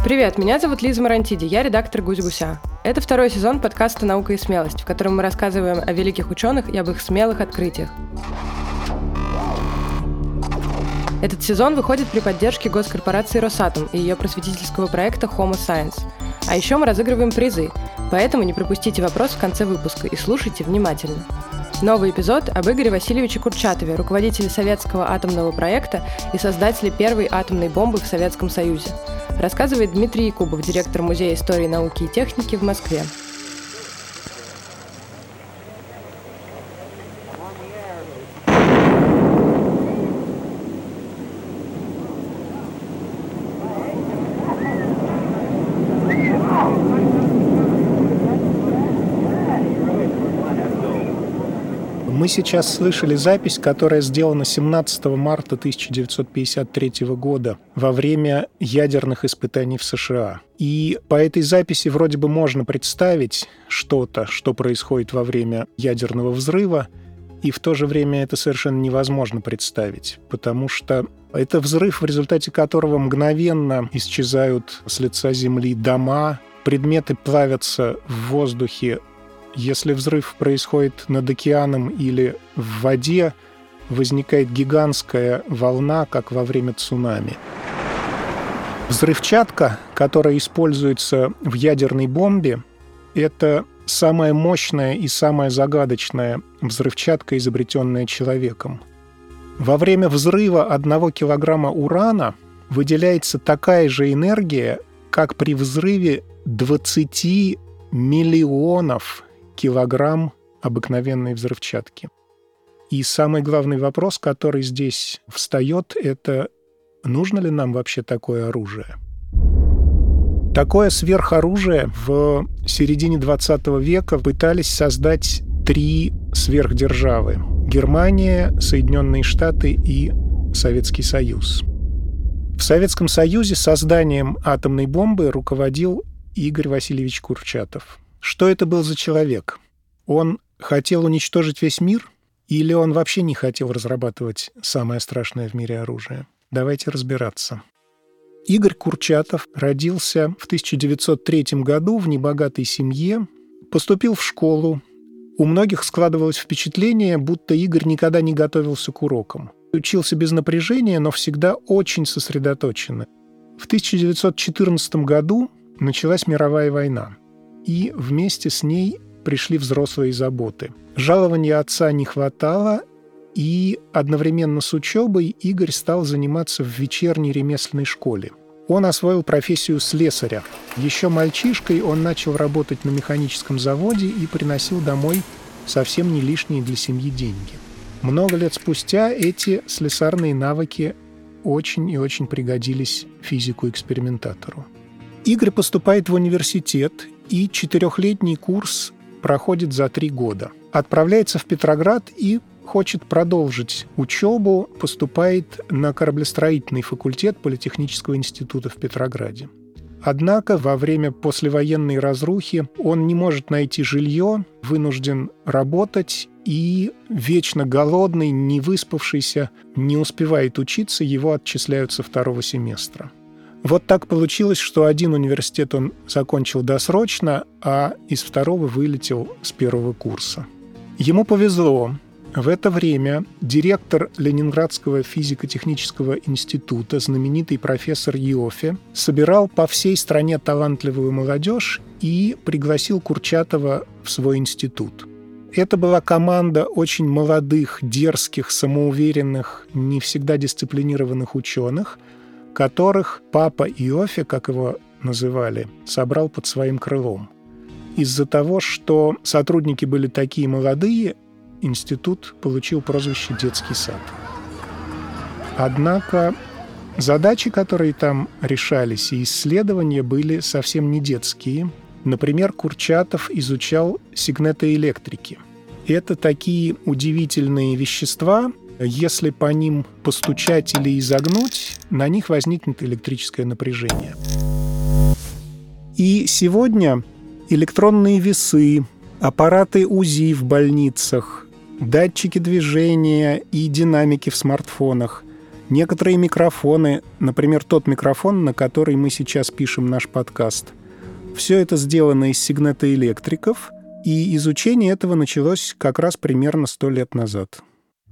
Привет, меня зовут Лиза Марантиди, я редактор «Гусь-гуся». Это второй сезон подкаста «Наука и смелость», в котором мы рассказываем о великих ученых и об их смелых открытиях. Этот сезон выходит при поддержке госкорпорации «Росатом» и ее просветительского проекта Homo Science. А еще мы разыгрываем призы, поэтому не пропустите вопрос в конце выпуска и слушайте внимательно. Новый эпизод об Игоре Васильевиче Курчатове, руководителе советского атомного проекта и создателе первой атомной бомбы в Советском Союзе. Рассказывает Дмитрий Якубов, директор Музея истории, науки и техники в Москве. Мы сейчас слышали запись, которая сделана 17 марта 1953 года во время ядерных испытаний в США. И по этой записи вроде бы можно представить что-то, что происходит во время ядерного взрыва, и в то же время это совершенно невозможно представить, потому что это взрыв, в результате которого мгновенно исчезают с лица Земли дома, предметы плавятся в воздухе. Если взрыв происходит над океаном или в воде, возникает гигантская волна, как во время цунами. Взрывчатка, которая используется в ядерной бомбе, это самая мощная и самая загадочная взрывчатка, изобретенная человеком. Во время взрыва 1 килограмма урана выделяется такая же энергия, как при взрыве 20 миллионов килограмм обыкновенной взрывчатки. И самый главный вопрос, который здесь встает, это нужно ли нам вообще такое оружие? Такое сверхоружие в середине 20 века пытались создать 3 сверхдержавы: Германия, Соединенные Штаты и Советский Союз. В Советском Союзе созданием атомной бомбы руководил Игорь Васильевич Курчатов. Что это был за человек? Он хотел уничтожить весь мир? Или он вообще не хотел разрабатывать самое страшное в мире оружие? Давайте разбираться. Игорь Курчатов родился в 1903 году в небогатой семье, поступил в школу. У многих складывалось впечатление, будто Игорь никогда не готовился к урокам. Учился без напряжения, но всегда очень сосредоточенно. В 1914 году началась мировая война. И вместе с ней пришли взрослые заботы. Жалования отца не хватало, и одновременно с учебой Игорь стал заниматься в вечерней ремесленной школе. Он освоил профессию слесаря. Еще мальчишкой он начал работать на механическом заводе и приносил домой совсем не лишние для семьи деньги. Много лет спустя эти слесарные навыки очень и очень пригодились физику-экспериментатору. Игорь поступает в университет, и 4-летний курс проходит за 3 года. Отправляется в Петроград и хочет продолжить учебу, поступает на кораблестроительный факультет Политехнического института в Петрограде. Однако во время послевоенной разрухи он не может найти жилье, вынужден работать, и вечно голодный, не выспавшийся, не успевает учиться, его отчисляют со 2-го семестра. Вот так получилось, что один университет он закончил досрочно, а из 2-го вылетел с 1-го курса. Ему повезло. В это время директор Ленинградского физико-технического института, знаменитый профессор Иоффе, собирал по всей стране талантливую молодежь и пригласил Курчатова в свой институт. Это была команда очень молодых, дерзких, самоуверенных, не всегда дисциплинированных ученых, которых папа Иоффе, как его называли, собрал под своим крылом. Из-за того, что сотрудники были такие молодые, институт получил прозвище «Детский сад». Однако задачи, которые там решались, и исследования были совсем не детские. Например, Курчатов изучал сигнетоэлектрики. Это такие удивительные вещества. Если по ним постучать или изогнуть, на них возникнет электрическое напряжение. И сегодня электронные весы, аппараты УЗИ в больницах, датчики движения и динамики в смартфонах Некоторые микрофоны, например, тот микрофон, на который мы сейчас пишем наш подкаст, все это сделано из сигнатоэлектриков, и изучение этого началось как раз примерно 100 лет назад.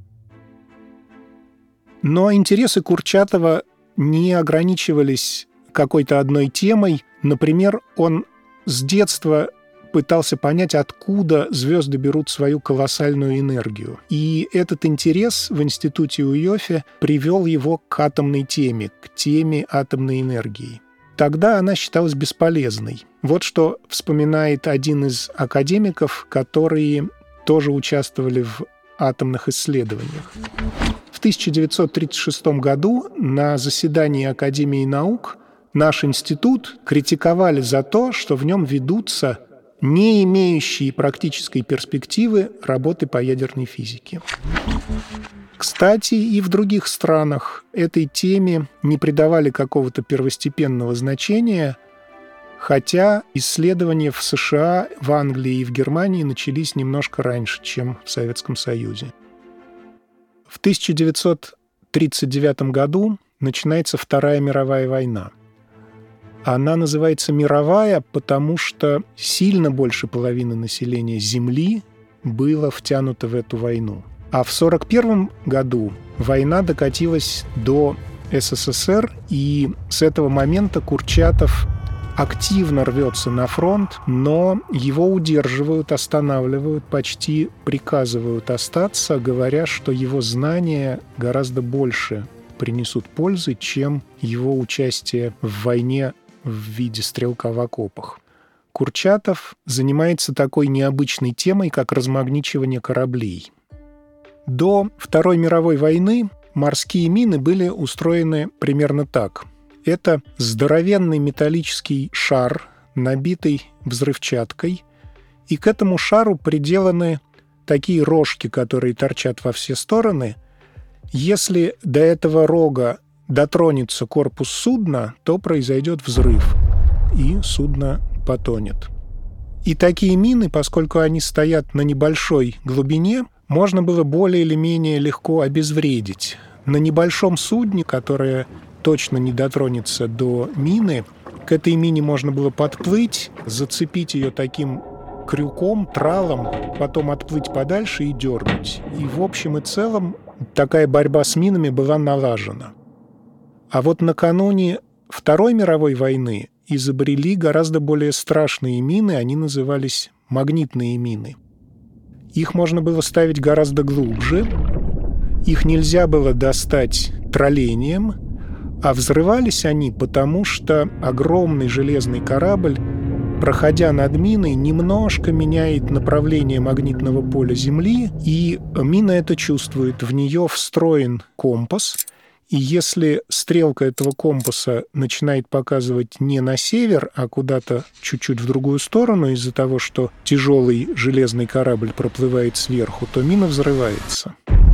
Но интересы Курчатова не ограничивались какой-то одной темой. Например, он с детства пытался понять, откуда звезды берут свою колоссальную энергию. И этот интерес в институте у Йоффе привел его к атомной теме, к теме атомной энергии. Тогда она считалась бесполезной. Вот что вспоминает один из академиков, которые тоже участвовали в атомных исследованиях. В 1936 году на заседании Академии наук наш институт критиковали за то, что в нем ведутся не имеющие практической перспективы работы по ядерной физике. Кстати, и в других странах этой теме не придавали какого-то первостепенного значения, хотя исследования в США, в Англии и в Германии начались немножко раньше, чем в Советском Союзе. В 1939 году начинается Вторая мировая война. Она называется «мировая», потому что сильно больше половины населения Земли было втянуто в эту войну. А в 1941 году война докатилась до СССР, и с этого момента Курчатов активно рвется на фронт, но его удерживают, останавливают, почти приказывают остаться, говоря, что его знания гораздо больше принесут пользы, чем его участие в войне в виде стрелка в окопах. Курчатов занимается такой необычной темой, как размагничивание кораблей. До Второй мировой войны морские мины были устроены примерно так. Это здоровенный металлический шар, набитый взрывчаткой, и к этому шару приделаны такие рожки, которые торчат во все стороны. Если до этого рога дотронется корпус судна, то произойдет взрыв, и судно потонет. И такие мины, поскольку они стоят на небольшой глубине, можно было более или менее легко обезвредить. На небольшом судне, которое точно не дотронется до мины, к этой мине можно было подплыть, зацепить ее таким крюком, тралом, потом отплыть подальше и дернуть. И в общем и целом такая борьба с минами была налажена. А вот накануне Второй мировой войны изобрели гораздо более страшные мины, они назывались магнитные мины. Их можно было ставить гораздо глубже, их нельзя было достать троллением, а взрывались они потому, что огромный железный корабль, проходя над миной, немножко меняет направление магнитного поля Земли, и мина это чувствует. В нее встроен компас, и если стрелка этого компаса начинает показывать не на север, а куда-то чуть-чуть в другую сторону из-за того, что тяжелый железный корабль проплывает сверху, то мина взрывается.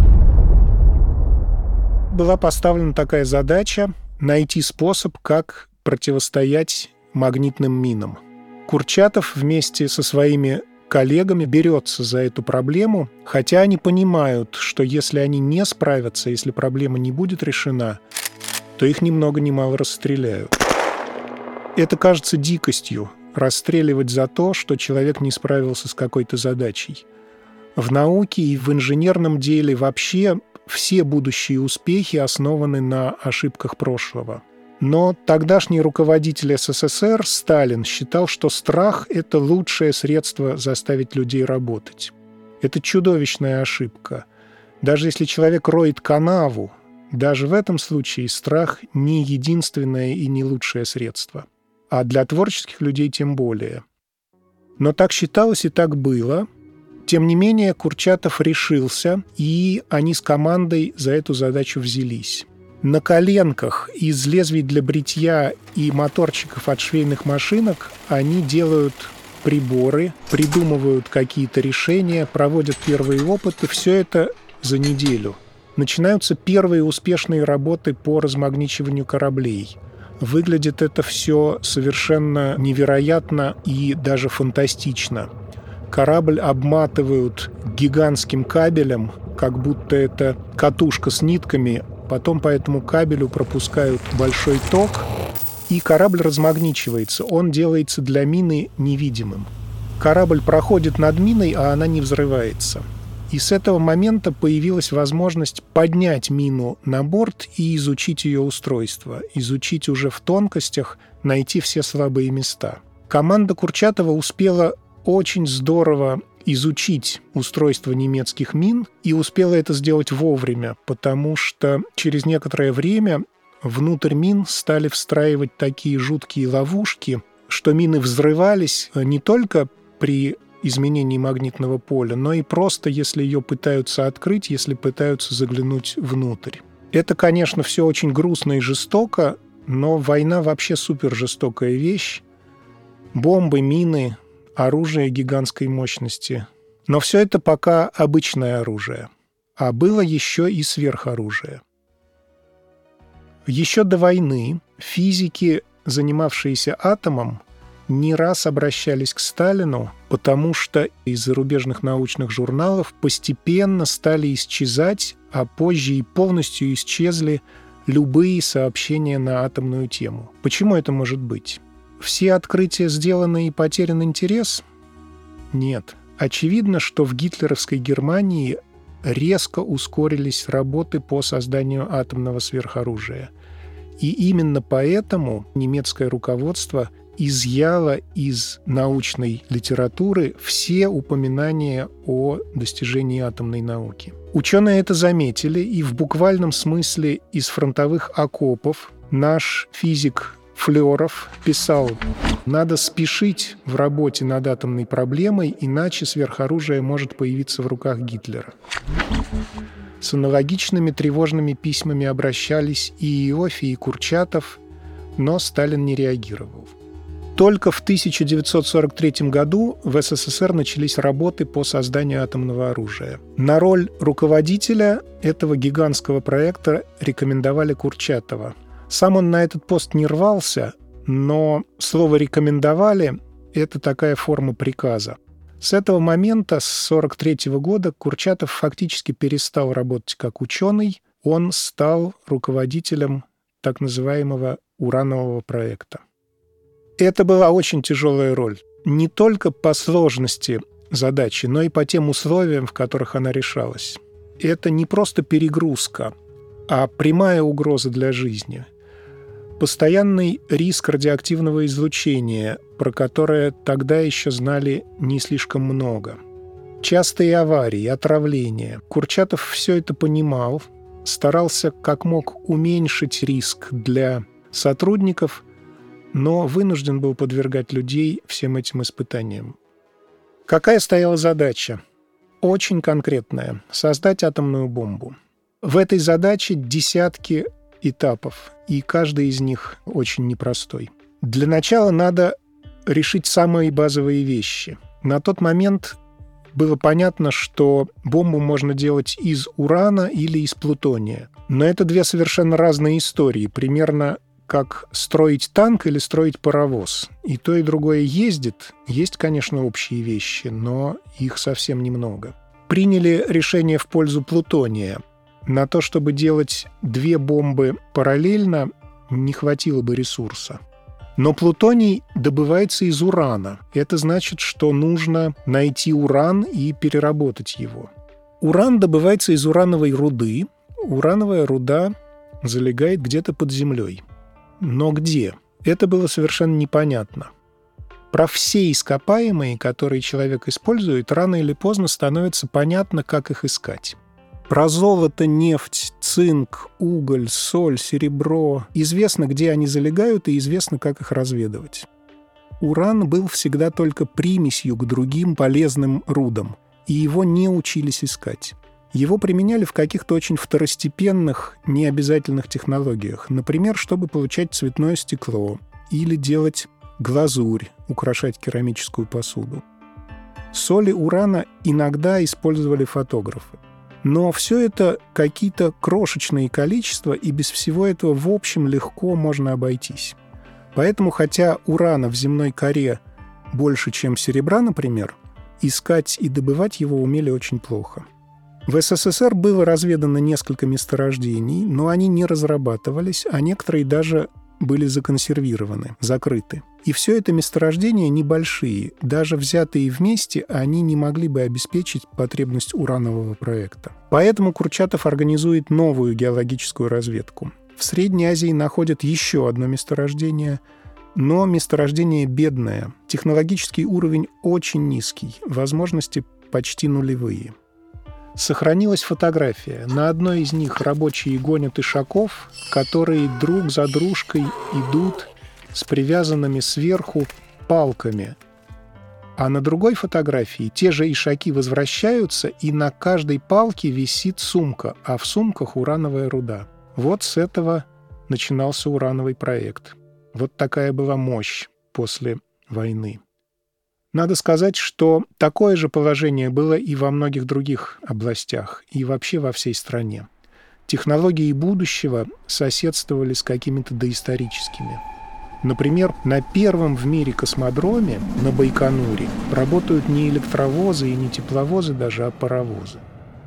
Была поставлена такая задача — найти способ, как противостоять магнитным минам. Курчатов вместе со своими коллегами берется за эту проблему, хотя они понимают, что если они не справятся, если проблема не будет решена, то их ни много ни мало расстреляют. Это кажется дикостью — расстреливать за то, что человек не справился с какой-то задачей. В науке и в инженерном деле вообще все будущие успехи основаны на ошибках прошлого. Но тогдашний руководитель СССР Сталин считал, что страх — это лучшее средство заставить людей работать. Это чудовищная ошибка. Даже если человек роет канаву, даже в этом случае страх не единственное и не лучшее средство. А для творческих людей тем более. Но так считалось и так было. Тем не менее, Курчатов решился, и они с командой за эту задачу взялись. На коленках из лезвий для бритья и моторчиков от швейных машинок они делают приборы, придумывают какие-то решения, проводят первые опыты. Все это за неделю. Начинаются первые успешные работы по размагничиванию кораблей. Выглядит это все совершенно невероятно и даже фантастично. Корабль обматывают гигантским кабелем, как будто это катушка с нитками, потом по этому кабелю пропускают большой ток, и корабль размагничивается. Он делается для мины невидимым. Корабль проходит над миной, а она не взрывается. И с этого момента появилась возможность поднять мину на борт и изучить ее устройство, изучить уже в тонкостях, найти все слабые места. Команда Курчатова успела очень здорово изучить устройство немецких мин и успела это сделать вовремя, потому что через некоторое время внутрь мин стали встраивать такие жуткие ловушки, что мины взрывались не только при изменении магнитного поля, но и просто, если ее пытаются открыть, если пытаются заглянуть внутрь. Это, конечно, все очень грустно и жестоко, но война вообще супер жестокая вещь. Бомбы, мины, оружие гигантской мощности. Но все это пока обычное оружие. А было еще и сверхоружие. Еще до войны физики, занимавшиеся атомом, не раз обращались к Сталину, потому что из зарубежных научных журналов постепенно стали исчезать, а позже и полностью исчезли любые сообщения на атомную тему. Почему это может быть? Все открытия сделаны и потерян интерес? Нет. Очевидно, что в гитлеровской Германии резко ускорились работы по созданию атомного сверхоружия. И именно поэтому немецкое руководство изъяло из научной литературы все упоминания о достижении атомной науки. Ученые это заметили, и в буквальном смысле из фронтовых окопов наш физик Флёров писал: «Надо спешить в работе над атомной проблемой, иначе сверхоружие может появиться в руках Гитлера». С аналогичными тревожными письмами обращались и Иоффе, и Курчатов, но Сталин не реагировал. Только в 1943 году в СССР начались работы по созданию атомного оружия. На роль руководителя этого гигантского проекта рекомендовали Курчатова. Сам он на этот пост не рвался, но слово «рекомендовали» — это такая форма приказа. С этого момента, с 1943 года, Курчатов фактически перестал работать как ученый, он стал руководителем так называемого уранового проекта. Это была очень тяжелая роль. Не только по сложности задачи, но и по тем условиям, в которых она решалась. Это не просто перегрузка, а прямая угроза для жизни. Постоянный риск радиоактивного излучения, про которое тогда еще знали не слишком много. Частые аварии, отравления. Курчатов все это понимал, старался как мог уменьшить риск для сотрудников, но вынужден был подвергать людей всем этим испытаниям. Какая стояла задача? Очень конкретная – создать атомную бомбу. В этой задаче десятки этапов, и каждый из них очень непростой. Для начала надо решить самые базовые вещи. На тот момент было понятно, что бомбу можно делать из урана или из плутония. Но это две совершенно разные истории, примерно как строить танк или строить паровоз. И то, и другое ездит. Есть, конечно, общие вещи, но их совсем немного. Приняли решение в пользу плутония. На то, чтобы делать две бомбы параллельно, не хватило бы ресурса. Но плутоний добывается из урана. Это значит, что нужно найти уран и переработать его. Уран добывается из урановой руды. Урановая руда залегает где-то под землей. Но где? Это было совершенно непонятно. Про все ископаемые, которые человек использует, рано или поздно становится понятно, как их искать. Про золото, нефть, цинк, уголь, соль, серебро известно, где они залегают, и известно, как их разведывать. Уран был всегда только примесью к другим полезным рудам, и его не учились искать. Его применяли в каких-то очень второстепенных, необязательных технологиях, например, чтобы получать цветное стекло или делать глазурь, украшать керамическую посуду. Соли урана иногда использовали фотографы. Но все это какие-то крошечные количества, и без всего этого в общем легко можно обойтись. Поэтому, хотя урана в земной коре больше, чем серебра, например, искать и добывать его умели очень плохо. В СССР было разведано несколько месторождений, но они не разрабатывались, а некоторые даже были законсервированы, закрыты. И все это месторождения небольшие. Даже взятые вместе, они не могли бы обеспечить потребность уранового проекта. Поэтому Курчатов организует новую геологическую разведку. В Средней Азии находят еще одно месторождение, но месторождение бедное. Технологический уровень очень низкий, возможности почти нулевые. Сохранилась фотография. На одной из них рабочие гонят ишаков, которые друг за дружкой идут с привязанными сверху палками. А на другой фотографии те же ишаки возвращаются, и на каждой палке висит сумка, а в сумках урановая руда. Вот с этого начинался урановый проект. Вот такая была мощь после войны. Надо сказать, что такое же положение было и во многих других областях, и вообще во всей стране. Технологии будущего соседствовали с какими-то доисторическими. Например, на первом в мире космодроме на Байконуре работают не электровозы и не тепловозы даже, а паровозы.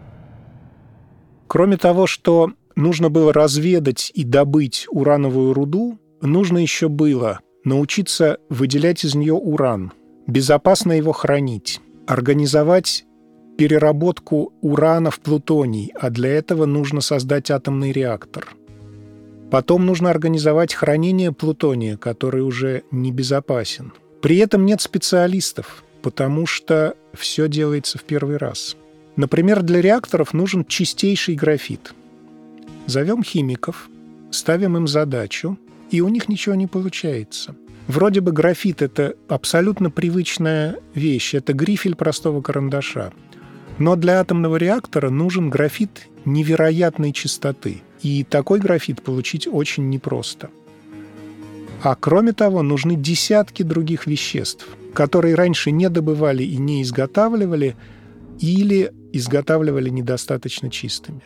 Кроме того, что нужно было разведать и добыть урановую руду, нужно еще было научиться выделять из нее уран, безопасно его хранить, организовать переработку урана в плутоний, а для этого нужно создать атомный реактор. Потом нужно организовать хранение плутония, который уже небезопасен. При этом нет специалистов, потому что все делается в первый раз. Например, для реакторов нужен чистейший графит. Зовем химиков, ставим им задачу, и у них ничего не получается. Вроде бы графит — это абсолютно привычная вещь, это грифель простого карандаша. Но для атомного реактора нужен графит невероятной чистоты. И такой графит получить очень непросто. А кроме того, нужны десятки других веществ, которые раньше не добывали и не изготавливали, или изготавливали недостаточно чистыми.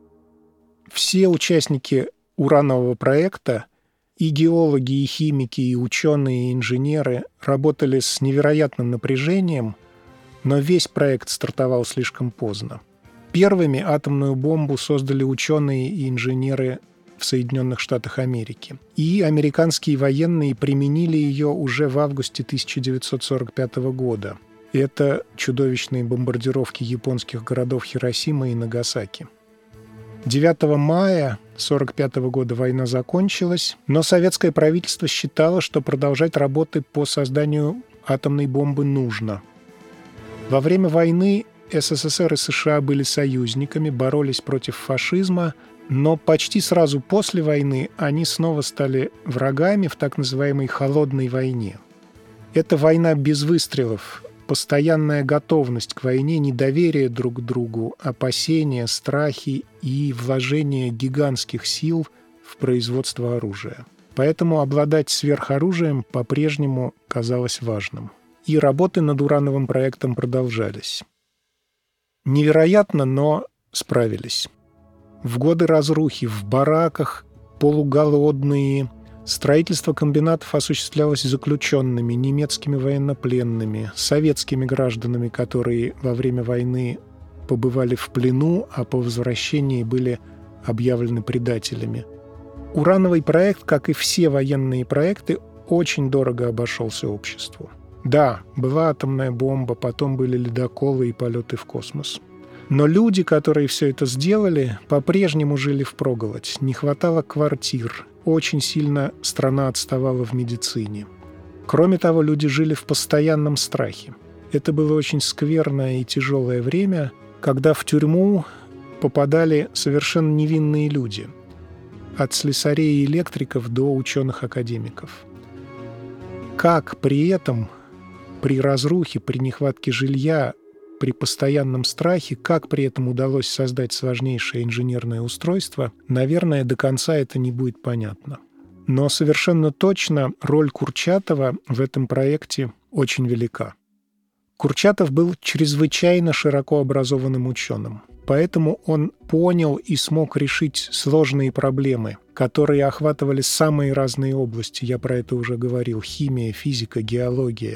Все участники уранового проекта, и геологи, и химики, и ученые, и инженеры работали с невероятным напряжением, но весь проект стартовал слишком поздно. Первыми атомную бомбу создали ученые и инженеры в Соединенных Штатах Америки. И американские военные применили ее уже в августе 1945 года. Это чудовищные бомбардировки японских городов Хиросима и Нагасаки. 9 мая 1945 года война закончилась, но советское правительство считало, что продолжать работы по созданию атомной бомбы нужно. Во время войны СССР и США были союзниками, боролись против фашизма, но почти сразу после войны они снова стали врагами в так называемой «холодной войне». Это война без выстрелов, постоянная готовность к войне, недоверие друг к другу, опасения, страхи и вложение гигантских сил в производство оружия. Поэтому обладать сверхоружием по-прежнему казалось важным. И работы над урановым проектом продолжались. Невероятно, но справились. В годы разрухи в бараках, полуголодные, строительство комбинатов осуществлялось заключенными, немецкими военнопленными, советскими гражданами, которые во время войны побывали в плену, а по возвращении были объявлены предателями. Урановый проект, как и все военные проекты, очень дорого обошелся обществу. Да, была атомная бомба, потом были ледоколы и полеты в космос. Но люди, которые все это сделали, по-прежнему жили впроголодь. Не хватало квартир. Очень сильно страна отставала в медицине. Кроме того, люди жили в постоянном страхе. Это было очень скверное и тяжелое время, когда в тюрьму попадали совершенно невинные люди. От слесарей и электриков до ученых-академиков. Как при этом, при разрухе, при нехватке жилья, при постоянном страхе, как при этом удалось создать сложнейшее инженерное устройство, наверное, до конца это не будет понятно. Но совершенно точно роль Курчатова в этом проекте очень велика. Курчатов был чрезвычайно широко образованным ученым, поэтому он понял и смог решить сложные проблемы, которые охватывали самые разные области. Я про это уже говорил: химия, физика, геология.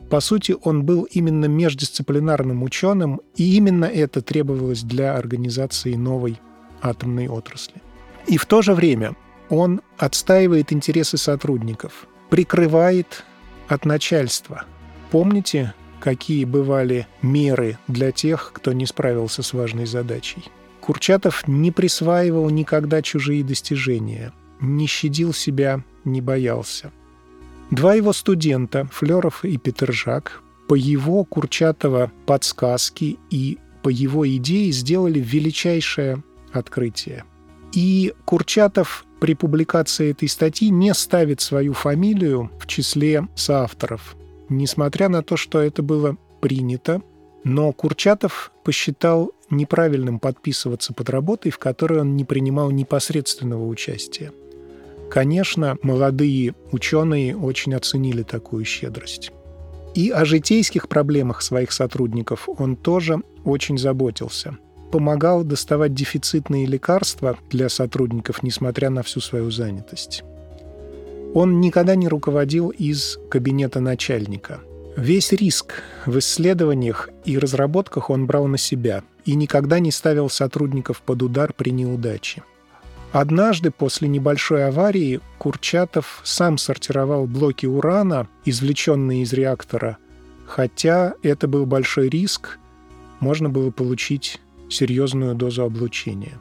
По сути, он был именно междисциплинарным ученым, и именно это требовалось для организации новой атомной отрасли. И в то же время он отстаивает интересы сотрудников, прикрывает от начальства. Помните, какие бывали меры для тех, кто не справился с важной задачей? Курчатов не присваивал никогда чужие достижения, не щадил себя, не боялся. Два его студента, Флёров и Петержак, по его Курчатова подсказке и по его идее сделали величайшее открытие. И Курчатов при публикации этой статьи не ставит свою фамилию в числе соавторов, несмотря на то, что это было принято, но Курчатов посчитал неправильным подписываться под работой, в которой он не принимал непосредственного участия. Конечно, молодые ученые очень оценили такую щедрость. И о житейских проблемах своих сотрудников он тоже очень заботился. Помогал доставать дефицитные лекарства для сотрудников, несмотря на всю свою занятость. Он никогда не руководил из кабинета начальника. Весь риск в исследованиях и разработках он брал на себя и никогда не ставил сотрудников под удар при неудаче. Однажды после небольшой аварии Курчатов сам сортировал блоки урана, извлеченные из реактора, хотя это был большой риск, можно было получить серьезную дозу облучения.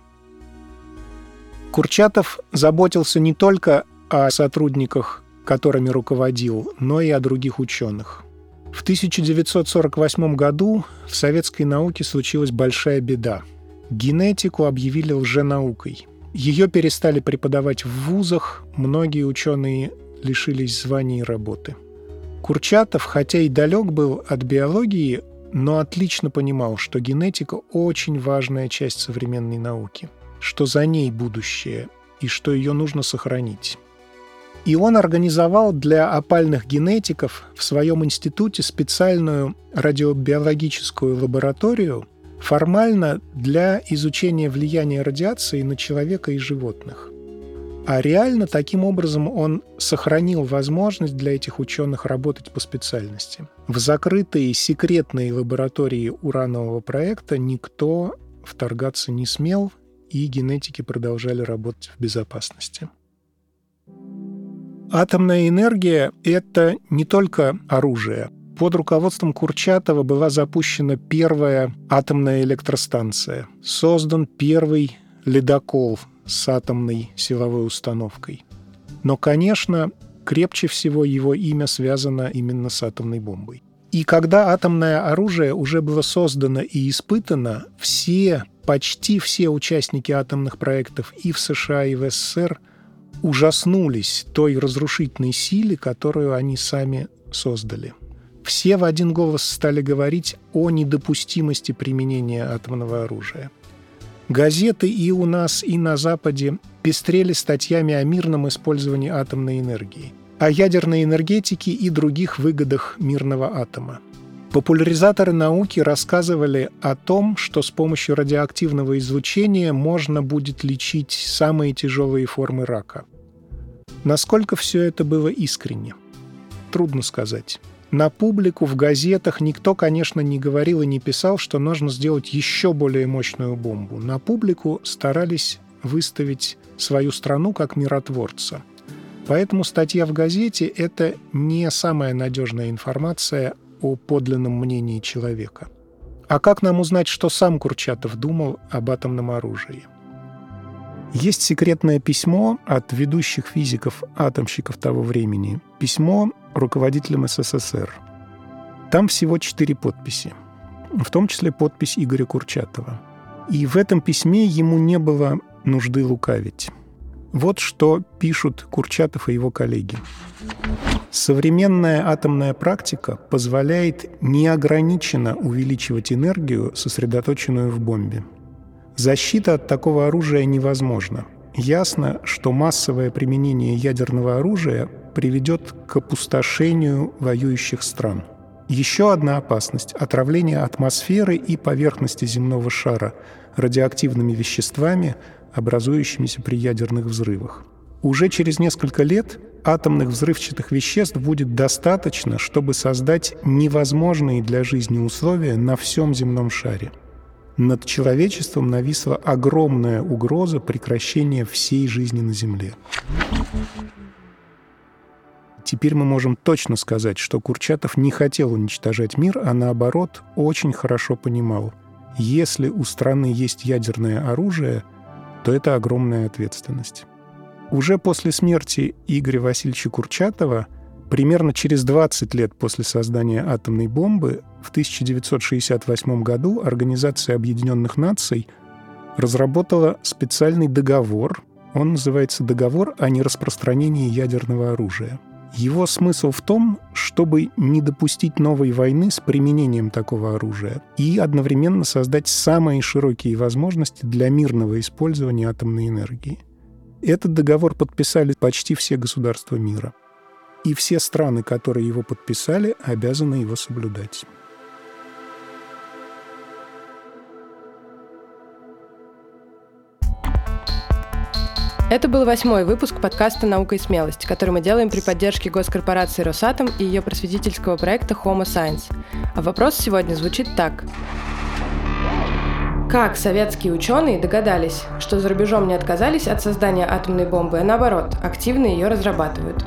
Курчатов заботился не только о сотрудниках, которыми руководил, но и о других ученых. В 1948 году в советской науке случилась большая беда. Генетику объявили лженаукой. Ее перестали преподавать в вузах, многие ученые лишились званий и работы. Курчатов, хотя и далек был от биологии, но отлично понимал, что генетика очень важная часть современной науки, что за ней будущее и что ее нужно сохранить. И он организовал для опальных генетиков в своем институте специальную радиобиологическую лабораторию, формально для изучения влияния радиации на человека и животных. А реально таким образом он сохранил возможность для этих ученых работать по специальности. В закрытые секретные лаборатории уранового проекта никто вторгаться не смел, и генетики продолжали работать в безопасности. Атомная энергия – это не только оружие. Под руководством Курчатова была запущена первая атомная электростанция, создан первый ледокол с атомной силовой установкой. Но, конечно, крепче всего его имя связано именно с атомной бомбой. И когда атомное оружие уже было создано и испытано, почти все участники атомных проектов и в США, и в СССР ужаснулись той разрушительной силе, которую они сами создали. Все в один голос стали говорить о недопустимости применения атомного оружия. Газеты и у нас, и на Западе пестрели статьями о мирном использовании атомной энергии, о ядерной энергетике и других выгодах мирного атома. Популяризаторы науки рассказывали о том, что с помощью радиоактивного излучения можно будет лечить самые тяжелые формы рака. Насколько все это было искренне? Трудно сказать. На публику в газетах никто, конечно, не говорил и не писал, что нужно сделать еще более мощную бомбу. На публику старались выставить свою страну как миротворца. Поэтому статья в газете – это не самая надежная информация о подлинном мнении человека. А как нам узнать, что сам Курчатов думал об атомном оружии? Есть секретное письмо от ведущих физиков-атомщиков того времени. Письмо руководителям СССР. Там всего 4 подписи, в том числе подпись Игоря Курчатова. И в этом письме ему не было нужды лукавить. Вот что пишут Курчатов и его коллеги. Современная атомная практика позволяет неограниченно увеличивать энергию, сосредоточенную в бомбе. Защита от такого оружия невозможна. Ясно, что массовое применение ядерного оружия приведет к опустошению воюющих стран. Еще одна опасность – отравление атмосферы и поверхности земного шара радиоактивными веществами, образующимися при ядерных взрывах. Уже через несколько лет атомных взрывчатых веществ будет достаточно, чтобы создать невозможные для жизни условия на всем земном шаре. Над человечеством нависла огромная угроза прекращения всей жизни на Земле. Теперь мы можем точно сказать, что Курчатов не хотел уничтожать мир, а наоборот, очень хорошо понимал, если у страны есть ядерное оружие, то это огромная ответственность. Уже после смерти Игоря Васильевича Курчатова, примерно через 20 лет после создания атомной бомбы, в 1968 году Организация Объединенных Наций разработала специальный договор. Он называется «Договор о нераспространении ядерного оружия». Его смысл в том, чтобы не допустить новой войны с применением такого оружия и одновременно создать самые широкие возможности для мирного использования атомной энергии. Этот договор подписали почти все государства мира. И все страны, которые его подписали, обязаны его соблюдать. Это был 8-й выпуск подкаста «Наука и смелость», который мы делаем при поддержке госкорпорации «Росатом» и ее просветительского проекта Homo Science. А вопрос сегодня звучит так. Как советские ученые догадались, что за рубежом не отказались от создания атомной бомбы, а наоборот, активно ее разрабатывают?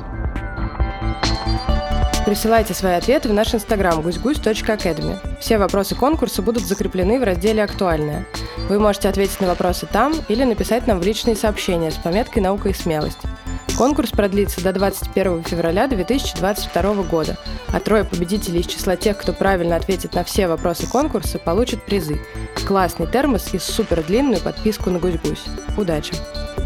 Присылайте свои ответы в наш инстаграм гусь-гусь.academy. Все вопросы конкурса будут закреплены в разделе «Актуальное». Вы можете ответить на вопросы там или написать нам в личные сообщения с пометкой «Наука и смелость». Конкурс продлится до 21 февраля 2022 года, а 3 победителей из числа тех, кто правильно ответит на все вопросы конкурса, получат призы. Классный термос и супердлинную подписку на Гусь-Гусь. Удачи!